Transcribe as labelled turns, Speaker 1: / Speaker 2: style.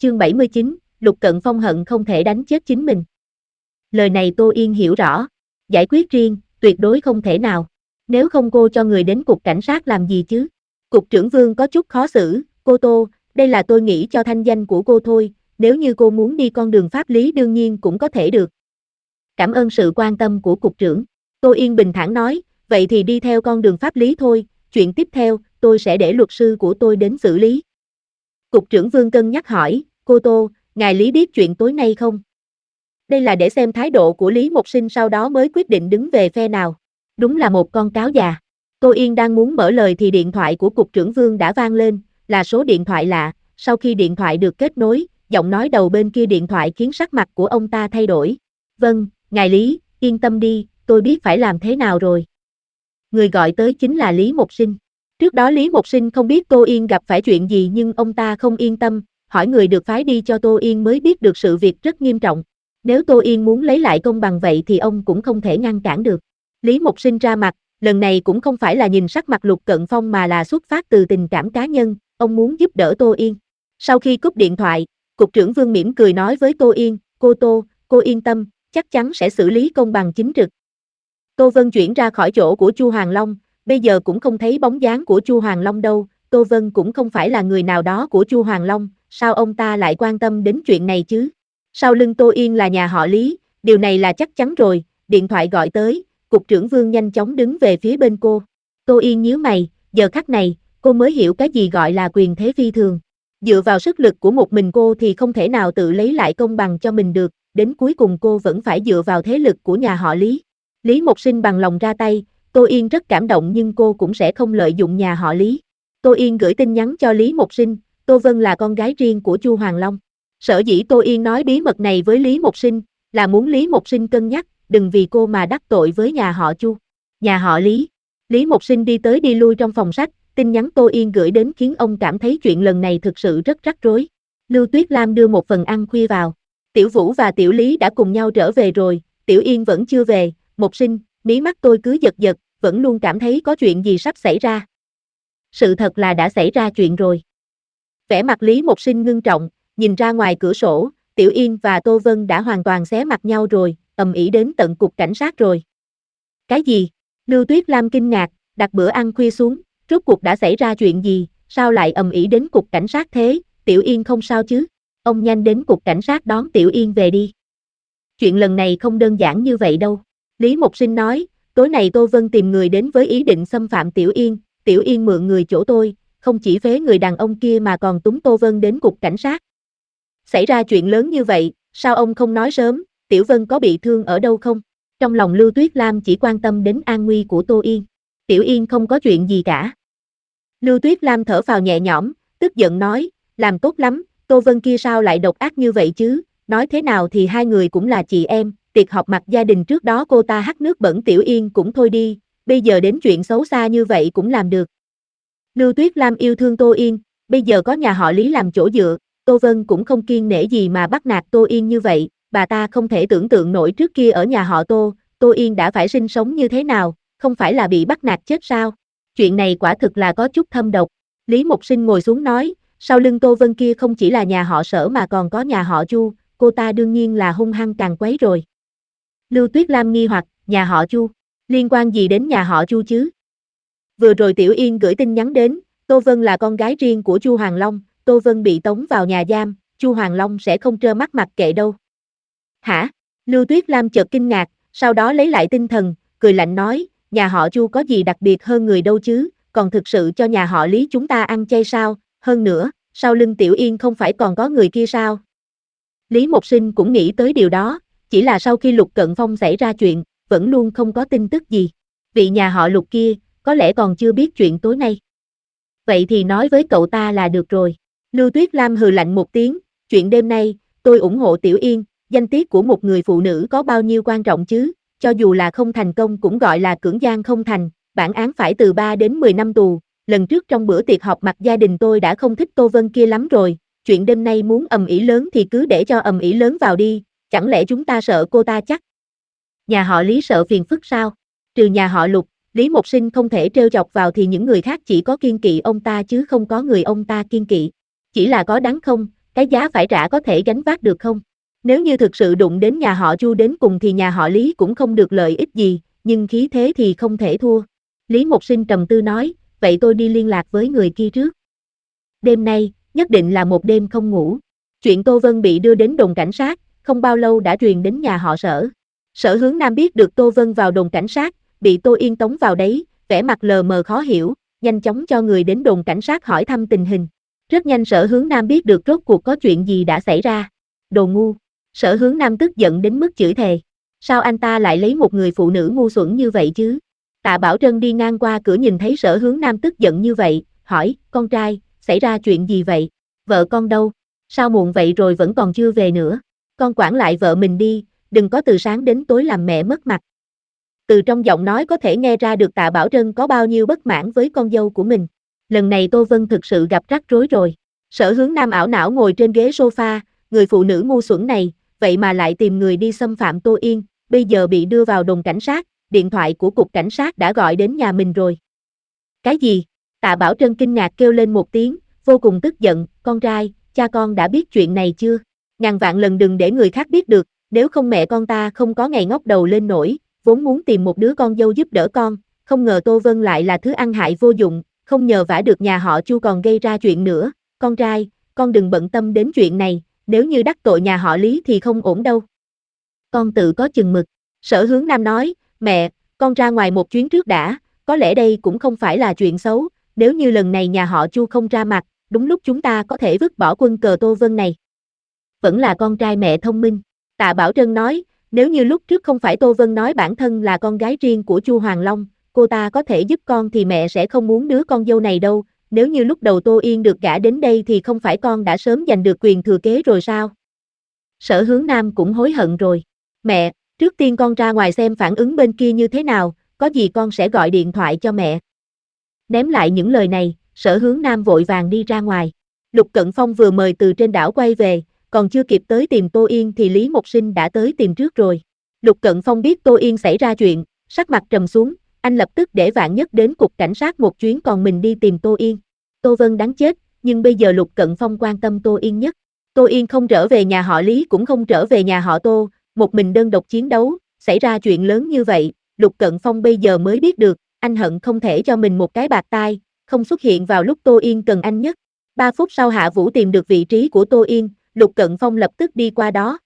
Speaker 1: Chương 79, Lục Cận Phong hận không thể đánh chết chính mình. Lời này Tô Yên hiểu rõ. Giải quyết riêng, tuyệt đối không thể nào. Nếu không cô cho người đến cục cảnh sát làm gì chứ? Cục trưởng Vương có chút khó xử. Cô Tô, đây là tôi nghĩ cho thanh danh của cô thôi. Nếu như cô muốn đi con đường pháp lý đương nhiên cũng có thể được. Cảm ơn sự quan tâm của cục trưởng. Tô Yên bình thản nói, vậy thì đi theo con đường pháp lý thôi. Chuyện tiếp theo, tôi sẽ để luật sư của tôi đến xử lý. Cục trưởng Vương cân nhắc hỏi, cô Tô, ngài Lý biết chuyện tối nay không? Đây là để xem thái độ của Lý Mộc Sinh sau đó mới quyết định đứng về phe nào. Đúng là một con cáo già. Tô Yên đang muốn mở lời thì điện thoại của Cục trưởng Vương đã vang lên, là số điện thoại lạ. Sau khi điện thoại được kết nối, giọng nói đầu bên kia điện thoại khiến sắc mặt của ông ta thay đổi. Vâng, ngài Lý, yên tâm đi, tôi biết phải làm thế nào rồi. Người gọi tới chính là Lý Mộc Sinh. Trước đó Lý Mộc Sinh không biết Tô Yên gặp phải chuyện gì nhưng ông ta không yên tâm, hỏi người được phái đi cho Tô Yên mới biết được sự việc rất nghiêm trọng. Nếu Tô Yên muốn lấy lại công bằng vậy thì ông cũng không thể ngăn cản được. Lý Mộc Sinh ra mặt, lần này cũng không phải là nhìn sắc mặt Lục Cận Phong mà là xuất phát từ tình cảm cá nhân, ông muốn giúp đỡ Tô Yên. Sau khi cúp điện thoại, Cục trưởng Vương mỉm cười nói với Tô Yên, cô Tô, cô yên tâm, chắc chắn sẽ xử lý công bằng chính trực. Tô Vân chuyển ra khỏi chỗ của Chu Hoàng Long, bây giờ cũng không thấy bóng dáng của Chu Hoàng Long đâu, Tô Vân cũng không phải là người nào đó của Chu Hoàng Long, sao ông ta lại quan tâm đến chuyện này chứ? Sau lưng Tô Yên là nhà họ Lý, điều này là chắc chắn rồi, điện thoại gọi tới, Cục trưởng Vương nhanh chóng đứng về phía bên cô. Tô Yên nhíu mày, giờ khắc này, cô mới hiểu cái gì gọi là quyền thế phi thường. Dựa vào sức lực của một mình cô thì không thể nào tự lấy lại công bằng cho mình được, đến cuối cùng cô vẫn phải dựa vào thế lực của nhà họ Lý. Lý Mộc Sinh bằng lòng ra tay, Tô Yên rất cảm động nhưng cô cũng sẽ không lợi dụng nhà họ Lý. Tô Yên gửi tin nhắn cho Lý Mộc Sinh, Tô Vân là con gái riêng của Chu Hoàng Long. Sở dĩ Tô Yên nói bí mật này với Lý Mộc Sinh, là muốn Lý Mộc Sinh cân nhắc, đừng vì cô mà đắc tội với nhà họ Chu. Nhà họ Lý. Lý Mộc Sinh đi tới đi lui trong phòng sách, tin nhắn Tô Yên gửi đến khiến ông cảm thấy chuyện lần này thực sự rất rắc rối. Lưu Tuyết Lam đưa một phần ăn khuya vào. Tiểu Vũ và Tiểu Lý đã cùng nhau trở về rồi, Tiểu Yên vẫn chưa về. Mộc Sinh, mí mắt tôi cứ giật giật, vẫn luôn cảm thấy có chuyện gì sắp xảy ra. Sự thật là đã xảy ra chuyện rồi. Vẻ mặt Lý Mộc Sinh ngưng trọng, nhìn ra ngoài cửa sổ, Tiểu Yên và Tô Vân đã hoàn toàn xé mặt nhau rồi, ầm ĩ đến tận cục cảnh sát rồi. Cái gì? Lưu Tuyết Lam kinh ngạc, đặt bữa ăn khuya xuống, rốt cuộc đã xảy ra chuyện gì, sao lại ầm ĩ đến cục cảnh sát thế, Tiểu Yên không sao chứ? Ông nhanh đến cục cảnh sát đón Tiểu Yên về đi. Chuyện lần này không đơn giản như vậy đâu. Lý Mộc Sinh nói, tối nay Tô Vân tìm người đến với ý định xâm phạm Tiểu Yên mượn người chỗ tôi, không chỉ phế người đàn ông kia mà còn túng Tô Vân đến cục cảnh sát. Xảy ra chuyện lớn như vậy, sao ông không nói sớm, Tiểu Vân có bị thương ở đâu không? Trong lòng Lưu Tuyết Lam chỉ quan tâm đến an nguy của Tô Yên. Tiểu Yên không có chuyện gì cả. Lưu Tuyết Lam thở phào nhẹ nhõm, tức giận nói, làm tốt lắm, Tô Vân kia sao lại độc ác như vậy chứ, nói thế nào thì hai người cũng là chị em, tiệc họp mặt gia đình trước đó cô ta hắt nước bẩn Tiểu Yên cũng thôi đi, bây giờ đến chuyện xấu xa như vậy cũng làm được. Lưu Tuyết Lam yêu thương Tô Yên, bây giờ có nhà họ Lý làm chỗ dựa, Tô Vân cũng không kiêng nể gì mà bắt nạt Tô Yên như vậy, bà ta không thể tưởng tượng nổi trước kia ở nhà họ Tô Yên đã phải sinh sống như thế nào, không phải là bị bắt nạt chết sao? Chuyện này quả thực là có chút thâm độc. Lý Mộc Sinh ngồi xuống nói, sau lưng Tô Vân kia không chỉ là nhà họ Sở mà còn có nhà họ Chu, cô ta đương nhiên là hung hăng càng quấy rồi. Lưu Tuyết Lam nghi hoặc, nhà họ Chu, liên quan gì đến nhà họ Chu chứ? Vừa rồi Tiểu Yên gửi tin nhắn đến, Tô Vân là con gái riêng của Chu Hoàng Long, Tô Vân bị tống vào nhà giam, Chu Hoàng Long sẽ không trơ mắt mặc kệ đâu. Hả? Lưu Tuyết Lam chợt kinh ngạc, sau đó lấy lại tinh thần, cười lạnh nói, nhà họ Chu có gì đặc biệt hơn người đâu chứ, còn thực sự cho nhà họ Lý chúng ta ăn chay sao, hơn nữa, sau lưng Tiểu Yên không phải còn có người kia sao? Lý Mộc Sinh cũng nghĩ tới điều đó, chỉ là sau khi Lục Cận Phong xảy ra chuyện, vẫn luôn không có tin tức gì. Vị nhà họ Lục kia, có lẽ còn chưa biết chuyện tối nay. Vậy thì nói với cậu ta là được rồi. Lưu Tuyết Lam hừ lạnh một tiếng, chuyện đêm nay, tôi ủng hộ Tiểu Yên, danh tiết của một người phụ nữ có bao nhiêu quan trọng chứ, cho dù là không thành công cũng gọi là cưỡng gian không thành, bản án phải từ 3 đến 10 năm tù, lần trước trong bữa tiệc họp mặt gia đình tôi đã không thích Tô Vân kia lắm rồi, chuyện đêm nay muốn ầm ĩ lớn thì cứ để cho ầm ĩ lớn vào đi, chẳng lẽ chúng ta sợ cô ta chắc? Nhà họ Lý sợ phiền phức sao? Trừ nhà họ Lục, Lý Mộc Sinh không thể trêu chọc vào thì những người khác chỉ có kiêng kỵ ông ta chứ không có người ông ta kiêng kỵ. Chỉ là có đáng không, cái giá phải trả có thể gánh vác được không? Nếu như thực sự đụng đến nhà họ Chu đến cùng thì nhà họ Lý cũng không được lợi ích gì, nhưng khí thế thì không thể thua. Lý Mộc Sinh trầm tư nói, vậy tôi đi liên lạc với người kia trước. Đêm nay, nhất định là một đêm không ngủ. Chuyện Tô Vân bị đưa đến đồn cảnh sát, không bao lâu đã truyền đến nhà họ Sở. Sở Hướng Nam biết được Tô Vân vào đồn cảnh sát, bị Tô Yên tống vào đấy, vẻ mặt lờ mờ khó hiểu, nhanh chóng cho người đến đồn cảnh sát hỏi thăm tình hình. Rất nhanh Sở Hướng Nam biết được rốt cuộc có chuyện gì đã xảy ra. Đồ ngu. Sở Hướng Nam tức giận đến mức chửi thề. Sao anh ta lại lấy một người phụ nữ ngu xuẩn như vậy chứ? Tạ Bảo Trân đi ngang qua cửa nhìn thấy Sở Hướng Nam tức giận như vậy, hỏi, con trai, xảy ra chuyện gì vậy? Vợ con đâu? Sao muộn vậy rồi vẫn còn chưa về nữa? Con quản lại vợ mình đi, đừng có từ sáng đến tối làm mẹ mất mặt. Từ trong giọng nói có thể nghe ra được Tạ Bảo Trân có bao nhiêu bất mãn với con dâu của mình. Lần này Tô Vân thực sự gặp rắc rối rồi. Sở Hướng Nam ảo não ngồi trên ghế sofa, người phụ nữ ngu xuẩn này, vậy mà lại tìm người đi xâm phạm Tô Yên, bây giờ bị đưa vào đồn cảnh sát, điện thoại của cục cảnh sát đã gọi đến nhà mình rồi. Cái gì? Tạ Bảo Trân kinh ngạc kêu lên một tiếng, vô cùng tức giận, con trai, cha con đã biết chuyện này chưa? Ngàn vạn lần đừng để người khác biết được, nếu không mẹ con ta không có ngày ngóc đầu lên nổi, vốn muốn tìm một đứa con dâu giúp đỡ con, không ngờ Tô Vân lại là thứ ăn hại vô dụng, không nhờ vả được nhà họ Chu còn gây ra chuyện nữa, con trai, con đừng bận tâm đến chuyện này, nếu như đắc tội nhà họ Lý thì không ổn đâu. Con tự có chừng mực. Sở Hướng Nam nói, mẹ, con ra ngoài một chuyến trước đã, có lẽ đây cũng không phải là chuyện xấu, nếu như lần này nhà họ Chu không ra mặt, đúng lúc chúng ta có thể vứt bỏ quân cờ Tô Vân này. Vẫn là con trai mẹ thông minh. Tạ Bảo Trân nói, nếu như lúc trước không phải Tô Vân nói bản thân là con gái riêng của Chu Hoàng Long, cô ta có thể giúp con thì mẹ sẽ không muốn đứa con dâu này đâu, nếu như lúc đầu Tô Yên được gả đến đây thì không phải con đã sớm giành được quyền thừa kế rồi sao? Sở Hướng Nam cũng hối hận rồi. Mẹ, trước tiên con ra ngoài xem phản ứng bên kia như thế nào, có gì con sẽ gọi điện thoại cho mẹ. Ném lại những lời này, Sở Hướng Nam vội vàng đi ra ngoài. Lục Cận Phong vừa mời từ trên đảo quay về, còn chưa kịp tới tìm Tô Yên thì Lý Mộc Sinh đã tới tìm trước rồi. Lục Cận Phong biết Tô Yên xảy ra chuyện, sắc mặt trầm xuống, anh lập tức để Vạn Nhất đến cục cảnh sát một chuyến còn mình đi tìm Tô Yên. Tô Vân đáng chết, nhưng bây giờ Lục Cận Phong quan tâm Tô Yên nhất. Tô Yên không trở về nhà họ Lý cũng không trở về nhà họ Tô, một mình đơn độc chiến đấu, xảy ra chuyện lớn như vậy, Lục Cận Phong bây giờ mới biết được, anh hận không thể cho mình một cái bạt tai, không xuất hiện vào lúc Tô Yên cần anh nhất. 3 phút sau Hạ Vũ tìm được vị trí của Tô Yên, Lục Cận Phong lập tức đi qua đó,